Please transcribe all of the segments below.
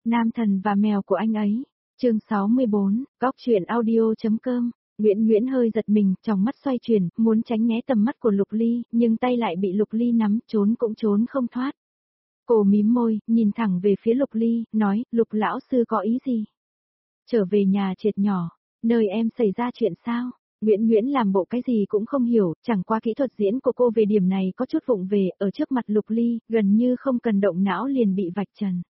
Nam thần và mèo của anh ấy. Chương 64, góc truyện audio.com. Nguyễn Nguyễn hơi giật mình, trong mắt xoay chuyển, muốn tránh né tầm mắt của Lục Ly, nhưng tay lại bị Lục Ly nắm, trốn cũng trốn không thoát. Cô mím môi, nhìn thẳng về phía Lục Ly, nói, Lục lão sư có ý gì? Trở về nhà triệt nhỏ, nơi em xảy ra chuyện sao? Nguyễn Nguyễn làm bộ cái gì cũng không hiểu, chẳng qua kỹ thuật diễn của cô về điểm này có chút vụng về, ở trước mặt Lục Ly, gần như không cần động não liền bị vạch trần.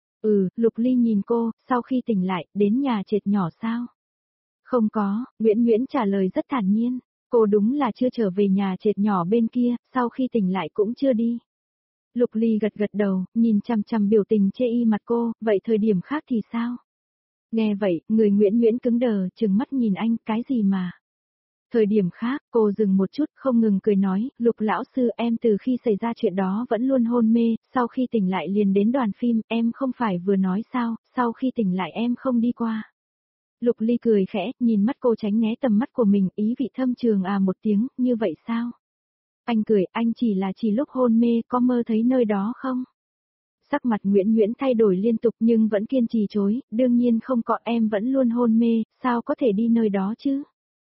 Lục Ly nhìn cô, sau khi tỉnh lại, đến nhà triệt nhỏ sao? Không có, Nguyễn Nguyễn trả lời rất thản nhiên, cô đúng là chưa trở về nhà triệt nhỏ bên kia, sau khi tỉnh lại cũng chưa đi. Lục Ly gật gật đầu, nhìn chằm chằm biểu tình chê y mặt cô, vậy thời điểm khác thì sao? Nghe vậy, người Nguyễn Nguyễn cứng đờ, trừng mắt nhìn anh, cái gì mà? Thời điểm khác, cô dừng một chút, không ngừng cười nói, Lục lão sư em từ khi xảy ra chuyện đó vẫn luôn hôn mê, sau khi tỉnh lại liền đến đoàn phim, em không phải vừa nói sao, sau khi tỉnh lại em không đi qua. Lục Ly cười khẽ, nhìn mắt cô tránh né tầm mắt của mình, ý vị thâm trường một tiếng, như vậy sao? Anh cười, anh chỉ lúc hôn mê, có mơ thấy nơi đó không? Sắc mặt Nguyễn Nguyễn thay đổi liên tục nhưng vẫn kiên trì chối, đương nhiên không có, em vẫn luôn hôn mê, sao có thể đi nơi đó chứ?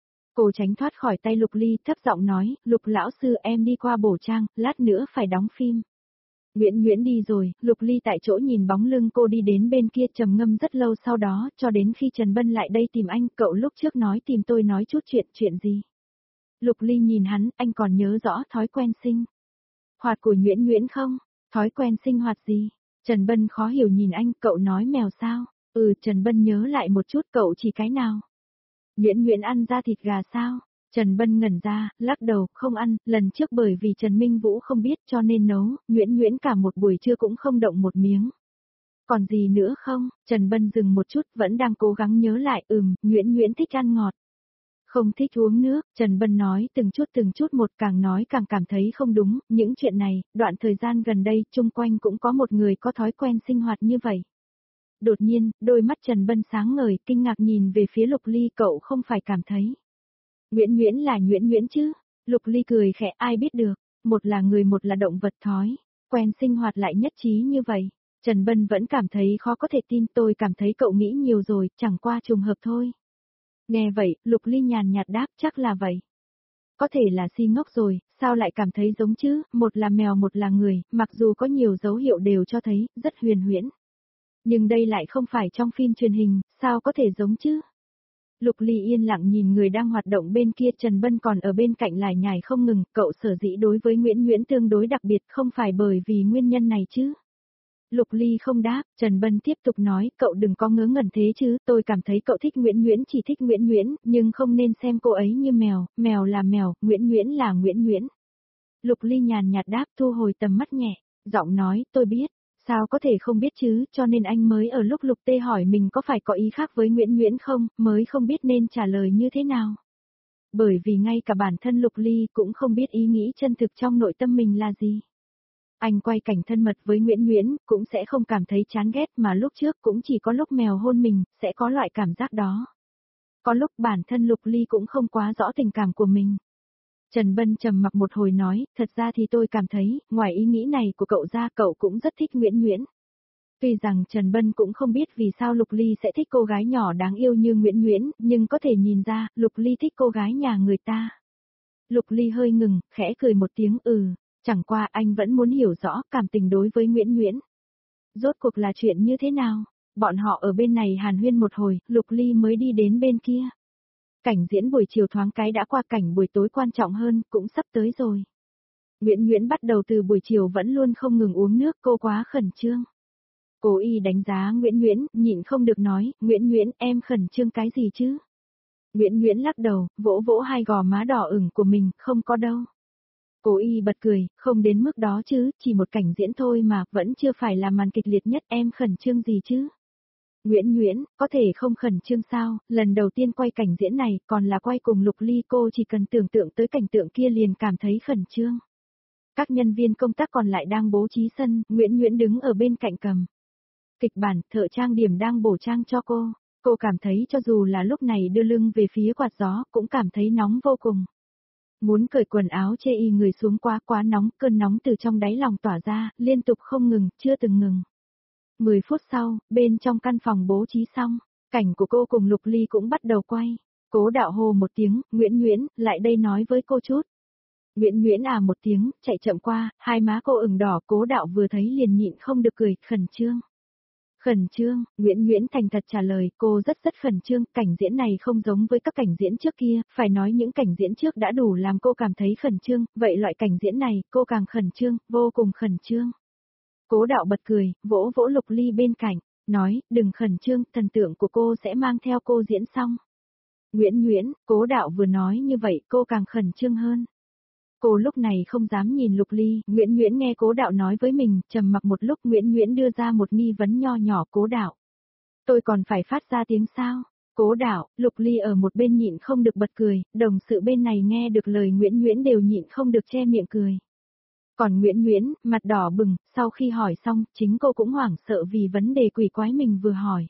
Cô tránh thoát khỏi tay Lục Ly, thấp giọng nói, Lục lão sư em đi qua bổ trang, lát nữa phải đóng phim. Nguyễn Nguyễn đi rồi, Lục Ly tại chỗ nhìn bóng lưng cô đi đến bên kia trầm ngâm rất lâu sau đó, cho đến khi Trần Bân lại đây tìm anh, cậu lúc trước nói tìm tôi nói chút chuyện gì. Lục Ly nhìn hắn, anh còn nhớ rõ thói quen sinh hoạt của Nguyễn Nguyễn không? Thói quen sinh hoạt gì? Trần Bân khó hiểu nhìn anh, cậu nói mèo sao? Trần Bân nhớ lại một chút, cậu chỉ cái nào? Nguyễn Nguyễn ăn da thịt gà sao? Trần Bân ngẩn ra, lắc đầu, không ăn, lần trước bởi vì Trần Minh Vũ không biết cho nên nấu, Nguyễn Nguyễn cả một buổi trưa cũng không động một miếng. Còn gì nữa không? Trần Bân dừng một chút, vẫn đang cố gắng nhớ lại, Nguyễn Nguyễn thích ăn ngọt. Không thích uống nước, Trần Bân nói từng chút một, càng nói càng cảm thấy không đúng, những chuyện này, đoạn thời gian gần đây, chung quanh cũng có một người có thói quen sinh hoạt như vậy. Đột nhiên, đôi mắt Trần Bân sáng ngời, kinh ngạc nhìn về phía Lục Ly, cậu không phải cảm thấy. Nguyễn Nguyễn là Nguyễn Nguyễn chứ? Lục Ly cười khẽ, ai biết được, một là người một là động vật thói, quen sinh hoạt lại nhất trí như vậy. Trần Bân vẫn cảm thấy khó có thể tin, tôi cảm thấy cậu nghĩ nhiều rồi, chẳng qua trùng hợp thôi. Nghe vậy, Lục Ly nhàn nhạt đáp, chắc là vậy. Có thể là si ngốc rồi, sao lại cảm thấy giống chứ, một là mèo một là người, mặc dù có nhiều dấu hiệu đều cho thấy, rất huyền huyễn. Nhưng đây lại không phải trong phim truyền hình, sao có thể giống chứ? Lục Ly yên lặng nhìn người đang hoạt động bên kia, Trần Bân còn ở bên cạnh lải nhải không ngừng, cậu sở dĩ đối với Nguyễn Nguyễn tương đối đặc biệt không phải bởi vì nguyên nhân này chứ? Lục Ly không đáp, Trần Bân tiếp tục nói, cậu đừng có ngớ ngẩn thế chứ, tôi cảm thấy cậu thích Nguyễn Nguyễn chỉ thích Nguyễn Nguyễn, nhưng không nên xem cô ấy như mèo, mèo là mèo, Nguyễn Nguyễn là Nguyễn Nguyễn. Lục Ly nhàn nhạt đáp, thu hồi tầm mắt nhẹ, giọng nói, tôi biết. Sao có thể không biết chứ, cho nên anh mới ở lúc Lục Tê hỏi mình có phải có ý khác với Nguyễn Nguyễn không, mới không biết nên trả lời như thế nào. Bởi vì ngay cả bản thân Lục Ly cũng không biết ý nghĩ chân thực trong nội tâm mình là gì. Anh quay cảnh thân mật với Nguyễn Nguyễn, cũng sẽ không cảm thấy chán ghét mà lúc trước cũng chỉ có lúc mèo hôn mình, sẽ có loại cảm giác đó. Có lúc bản thân Lục Ly cũng không quá rõ tình cảm của mình. Trần Bân trầm mặc một hồi nói, thật ra thì tôi cảm thấy, ngoài ý nghĩ này của cậu ra, cậu cũng rất thích Nguyễn Nguyễn. Tuy rằng Trần Bân cũng không biết vì sao Lục Ly sẽ thích cô gái nhỏ đáng yêu như Nguyễn Nguyễn, nhưng có thể nhìn ra, Lục Ly thích cô gái nhà người ta. Lục Ly hơi ngừng, khẽ cười một tiếng chẳng qua anh vẫn muốn hiểu rõ cảm tình đối với Nguyễn Nguyễn. Rốt cuộc là chuyện như thế nào? Bọn họ ở bên này hàn huyên một hồi, Lục Ly mới đi đến bên kia. Cảnh diễn buổi chiều thoáng cái đã qua, cảnh buổi tối quan trọng hơn, cũng sắp tới rồi. Nguyễn Nguyễn bắt đầu từ buổi chiều vẫn luôn không ngừng uống nước, cô quá khẩn trương. Cố ý đánh giá Nguyễn Nguyễn, nhịn không được nói, Nguyễn Nguyễn em khẩn trương cái gì chứ? Nguyễn Nguyễn lắc đầu, vỗ vỗ hai gò má đỏ ửng của mình, không có đâu. Cố ý bật cười, không đến mức đó chứ, chỉ một cảnh diễn thôi mà, vẫn chưa phải là màn kịch liệt nhất, em khẩn trương gì chứ? Nguyễn Nguyễn, có thể không khẩn trương sao, lần đầu tiên quay cảnh diễn này, còn là quay cùng Lục Ly, cô chỉ cần tưởng tượng tới cảnh tượng kia liền cảm thấy khẩn trương. Các nhân viên công tác còn lại đang bố trí sân, Nguyễn Nguyễn đứng ở bên cạnh cầm kịch bản, thợ trang điểm đang bổ trang cho cô cảm thấy cho dù là lúc này đưa lưng về phía quạt gió, cũng cảm thấy nóng vô cùng. Muốn cởi quần áo chê y người xuống quá nóng, cơn nóng từ trong đáy lòng tỏa ra, liên tục không ngừng, chưa từng ngừng. 10 phút sau, bên trong căn phòng bố trí xong, cảnh của cô cùng Lục Ly cũng bắt đầu quay. Cố Đạo hô một tiếng, Nguyễn Nguyễn, lại đây nói với cô chút. Nguyễn Nguyễn à một tiếng, chạy chậm qua, hai má cô ửng đỏ, Cố Đạo vừa thấy liền nhịn không được cười, khẩn trương. Khẩn trương, Nguyễn Nguyễn thành thật trả lời, cô rất khẩn trương, cảnh diễn này không giống với các cảnh diễn trước kia, phải nói những cảnh diễn trước đã đủ làm cô cảm thấy khẩn trương, vậy loại cảnh diễn này, cô càng khẩn trương, vô cùng khẩn trương. Cố Đạo bật cười, vỗ vỗ Lục Ly bên cạnh, nói, đừng khẩn trương, thần tượng của cô sẽ mang theo cô diễn xong. Nguyễn Nguyễn, Cố Đạo vừa nói như vậy cô càng khẩn trương hơn. Cô lúc này không dám nhìn Lục Ly, Nguyễn Nguyễn nghe Cố Đạo nói với mình, trầm mặc một lúc Nguyễn Nguyễn đưa ra một nghi vấn nho nhỏ. Cố Đạo, tôi còn phải phát ra tiếng sao? Cố Đạo, Lục Ly ở một bên nhịn không được bật cười, đồng sự bên này nghe được lời Nguyễn Nguyễn đều nhịn không được che miệng cười. Còn Nguyễn Nguyễn, mặt đỏ bừng, sau khi hỏi xong, chính cô cũng hoảng sợ vì vấn đề quỷ quái mình vừa hỏi.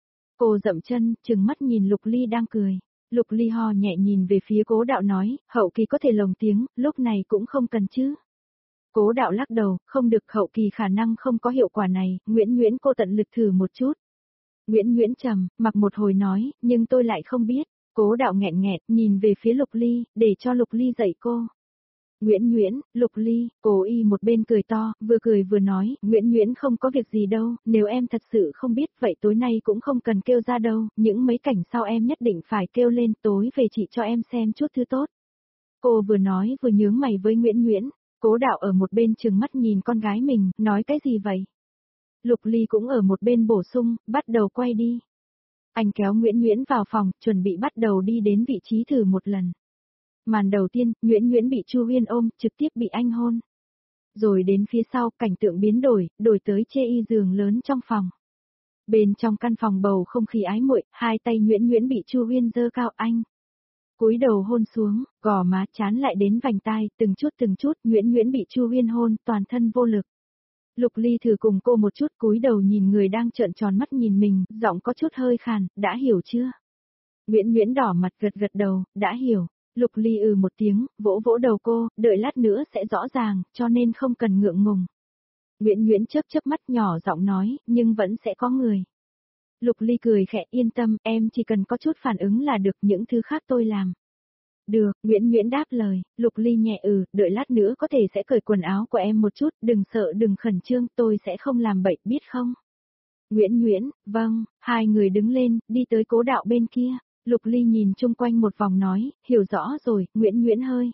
Cô dậm chân, trừng mắt nhìn Lục Ly đang cười. Lục Ly ho nhẹ nhìn về phía Cố Đạo nói, hậu kỳ có thể lồng tiếng, lúc này cũng không cần chứ. Cố Đạo lắc đầu, không được, hậu kỳ khả năng không có hiệu quả này, Nguyễn Nguyễn cô tận lực thử một chút. Nguyễn Nguyễn trầm, mặc một hồi nói, nhưng tôi lại không biết. Cố Đạo nghẹn nghẹn, nhìn về phía Lục Ly, để cho Lục Ly dạy cô. Nguyễn Nguyễn, Lục Ly, Cố Y một bên cười to, vừa cười vừa nói, Nguyễn Nguyễn không có việc gì đâu, nếu em thật sự không biết vậy tối nay cũng không cần kêu ra đâu, những mấy cảnh sau em nhất định phải kêu lên, tối về chị cho em xem chút thứ tốt. Cô vừa nói vừa nhướng mày với Nguyễn Nguyễn, Cố Đạo ở một bên trừng mắt nhìn con gái mình, nói cái gì vậy? Lục Ly cũng ở một bên bổ sung, bắt đầu quay đi. Anh kéo Nguyễn Nguyễn vào phòng, chuẩn bị bắt đầu đi đến vị trí thử một lần. Màn đầu tiên, Nguyễn Nguyễn bị Chu Huyên ôm, trực tiếp bị anh hôn. Rồi đến phía sau, cảnh tượng biến đổi, đổi tới chê y giường lớn trong phòng. Bên trong căn phòng bầu không khí ái muội, hai tay Nguyễn Nguyễn bị Chu Huyên giơ cao anh. Cúi đầu hôn xuống, gò má chán lại đến vành tai, từng chút, Nguyễn Nguyễn bị Chu Huyên hôn, toàn thân vô lực. Lục Ly thử cùng cô một chút, cúi đầu nhìn người đang trợn tròn mắt nhìn mình, giọng có chút hơi khàn, đã hiểu chưa? Nguyễn Nguyễn đỏ mặt gật đầu, đã hiểu. Lục Ly một tiếng, vỗ vỗ đầu cô, đợi lát nữa sẽ rõ ràng, cho nên không cần ngượng ngùng. Nguyễn Nguyễn chớp mắt nhỏ giọng nói, nhưng vẫn sẽ có người. Lục Ly cười khẽ, yên tâm, em chỉ cần có chút phản ứng là được, những thứ khác tôi làm. Được, Nguyễn Nguyễn đáp lời, Lục Ly nhẹ đợi lát nữa có thể sẽ cởi quần áo của em một chút, đừng sợ đừng khẩn trương, tôi sẽ không làm bậy, biết không? Nguyễn Nguyễn, vâng, hai người đứng lên, đi tới Cố Đạo bên kia. Lục Ly nhìn chung quanh một vòng nói, hiểu rõ rồi, Nguyễn Nguyễn hơi.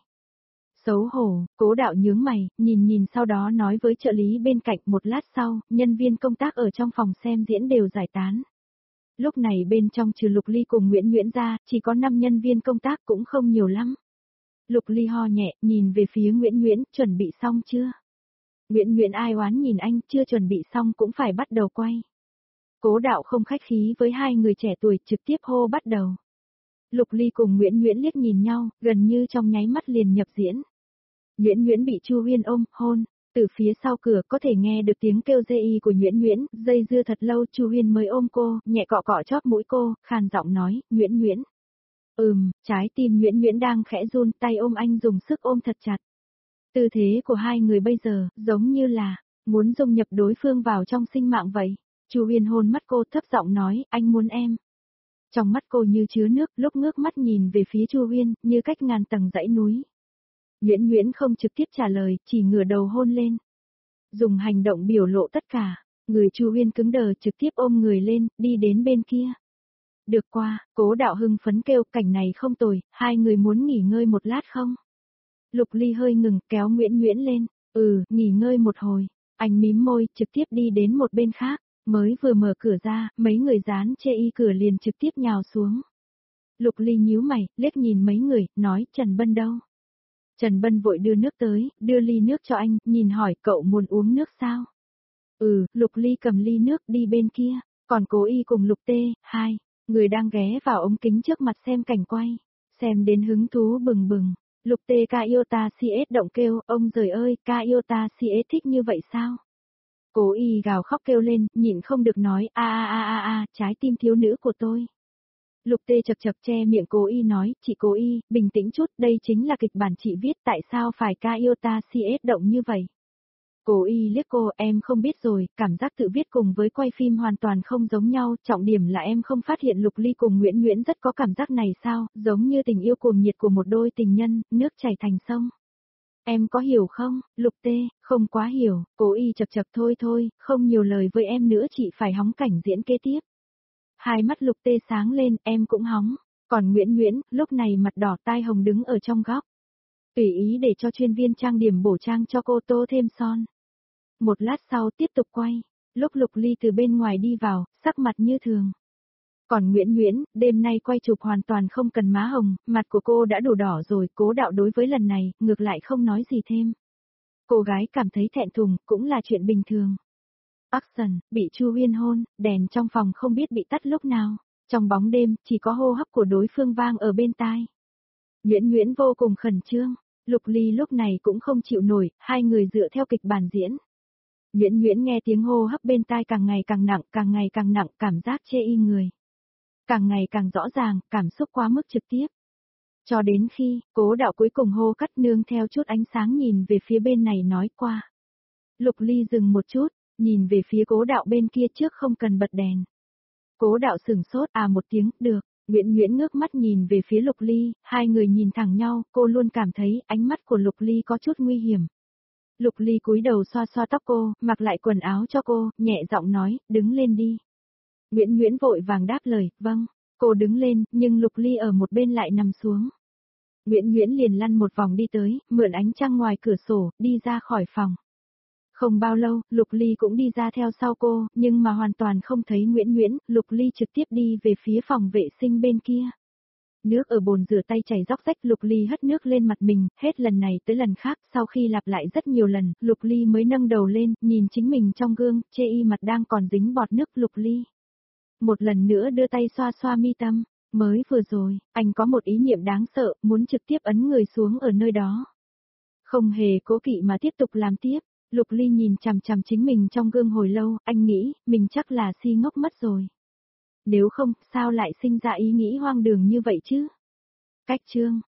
Xấu hổ, Cố Đạo nhướng mày, nhìn sau đó nói với trợ lý bên cạnh, một lát sau, nhân viên công tác ở trong phòng xem diễn đều giải tán. Lúc này bên trong trừ Lục Ly cùng Nguyễn Nguyễn ra, chỉ có 5 nhân viên công tác cũng không nhiều lắm. Lục Ly ho nhẹ, nhìn về phía Nguyễn Nguyễn, chuẩn bị xong chưa? Nguyễn Nguyễn ai oán nhìn anh, chưa chuẩn bị xong cũng phải bắt đầu quay. Cố Đạo không khách khí với hai người trẻ tuổi, trực tiếp hô bắt đầu. Lục Ly cùng Nguyễn Nguyễn liếc nhìn nhau, gần như trong nháy mắt liền nhập diễn. Nguyễn Nguyễn bị Chu Huyên ôm, hôn, từ phía sau cửa có thể nghe được tiếng kêu dê y của Nguyễn Nguyễn, dây dưa thật lâu Chu Huyên mới ôm cô, nhẹ cọ cọ chóp mũi cô, khàn giọng nói, Nguyễn Nguyễn. Trái tim Nguyễn Nguyễn đang khẽ run, tay ôm anh dùng sức ôm thật chặt. Tư thế của hai người bây giờ, giống như là, muốn dung nhập đối phương vào trong sinh mạng vậy. Chu Huyên hôn mắt cô thấp giọng nói, anh muốn em. Trong mắt cô như chứa nước, lúc ngước mắt nhìn về phía Chu Huyên, như cách ngàn tầng dãy núi. Nguyễn Nguyễn không trực tiếp trả lời, chỉ ngửa đầu hôn lên. Dùng hành động biểu lộ tất cả, người Chu Huyên cứng đờ trực tiếp ôm người lên, đi đến bên kia. Được qua, Cố Đạo hưng phấn kêu, cảnh này không tồi, hai người muốn nghỉ ngơi một lát không? Lục Ly hơi ngừng, kéo Nguyễn Nguyễn lên, nghỉ ngơi một hồi. Anh mím môi, trực tiếp đi đến một bên khác. Mới vừa mở cửa ra, mấy người dán chê y cửa liền trực tiếp nhào xuống. Lục Ly nhíu mày, liếc nhìn mấy người, nói, Trần Bân đâu? Trần Bân vội đưa nước tới, đưa ly nước cho anh, nhìn hỏi, cậu muốn uống nước sao? Lục Ly cầm ly nước đi bên kia, còn Cố Y cùng Lục Tê, hai người đang ghé vào ống kính trước mặt xem cảnh quay, xem đến hứng thú bừng bừng. Lục Tê Kaiota CS động kêu, ông giời ơi, Kaiota CS thích như vậy sao? Cố Y gào khóc kêu lên, nhịn không được nói, trái tim thiếu nữ của tôi. Lục Tê chật che miệng Cố Y nói, chị Cố Y, bình tĩnh chút, đây chính là kịch bản chị viết, tại sao phải Kaiota CS động như vậy? Cố Y liếc cô, em không biết rồi, cảm giác tự viết cùng với quay phim hoàn toàn không giống nhau, trọng điểm là em không phát hiện Lục Ly cùng Nguyễn Nguyễn rất có cảm giác này sao, giống như tình yêu cuồng nhiệt của một đôi tình nhân, nước chảy thành sông. Em có hiểu không, Lục Tê, không quá hiểu, Cố Y chập chập thôi thôi, không nhiều lời với em nữa chị phải hóng cảnh diễn kế tiếp. Hai mắt Lục Tê sáng lên, em cũng hóng, còn Nguyễn Nguyễn, lúc này mặt đỏ tai hồng đứng ở trong góc. Tùy ý để cho chuyên viên trang điểm bổ trang cho cô tô thêm son. Một lát sau tiếp tục quay, lúc Lục Ly từ bên ngoài đi vào, sắc mặt như thường. Còn Nguyễn Nguyễn, đêm nay quay chụp hoàn toàn không cần má hồng, mặt của cô đã đủ đỏ rồi, Cố Đạo đối với lần này, ngược lại không nói gì thêm. Cô gái cảm thấy thẹn thùng, cũng là chuyện bình thường. Action, bị Chu Huyên hôn, đèn trong phòng không biết bị tắt lúc nào, trong bóng đêm, chỉ có hô hấp của đối phương vang ở bên tai. Nguyễn Nguyễn vô cùng khẩn trương, Lục Ly lúc này cũng không chịu nổi, hai người dựa theo kịch bản diễn. Nguyễn Nguyễn nghe tiếng hô hấp bên tai càng ngày càng nặng, cảm giác chê y người. Càng ngày càng rõ ràng, cảm xúc quá mức trực tiếp. Cho đến khi, Cố Đạo cuối cùng hô cắt nương theo chút ánh sáng nhìn về phía bên này nói qua. Lục Ly dừng một chút, nhìn về phía Cố Đạo bên kia trước không cần bật đèn. Cố Đạo sửng sốt một tiếng, được. Nguyễn Nguyễn ngước mắt nhìn về phía Lục Ly, hai người nhìn thẳng nhau, cô luôn cảm thấy ánh mắt của Lục Ly có chút nguy hiểm. Lục Ly cúi đầu xoa xoa tóc cô, mặc lại quần áo cho cô, nhẹ giọng nói, đứng lên đi. Nguyễn Nguyễn vội vàng đáp lời, vâng. Cô đứng lên, nhưng Lục Ly ở một bên lại nằm xuống. Nguyễn Nguyễn liền lăn một vòng đi tới, mượn ánh trăng ngoài cửa sổ, đi ra khỏi phòng. Không bao lâu, Lục Ly cũng đi ra theo sau cô, nhưng mà hoàn toàn không thấy Nguyễn Nguyễn, Lục Ly trực tiếp đi về phía phòng vệ sinh bên kia. Nước ở bồn rửa tay chảy róc rách, Lục Ly hất nước lên mặt mình, hết lần này tới lần khác, sau khi lặp lại rất nhiều lần, Lục Ly mới nâng đầu lên, nhìn chính mình trong gương, chê y mặt đang còn dính bọt nước. Lục Ly một lần nữa đưa tay xoa xoa mi tâm, mới vừa rồi, anh có một ý niệm đáng sợ, muốn trực tiếp ấn người xuống ở nơi đó. Không hề cố kỵ mà tiếp tục làm tiếp. Lục Ly nhìn chằm chằm chính mình trong gương hồi lâu, anh nghĩ, mình chắc là si ngốc mất rồi. Nếu không, sao lại sinh ra ý nghĩ hoang đường như vậy chứ? Cách chương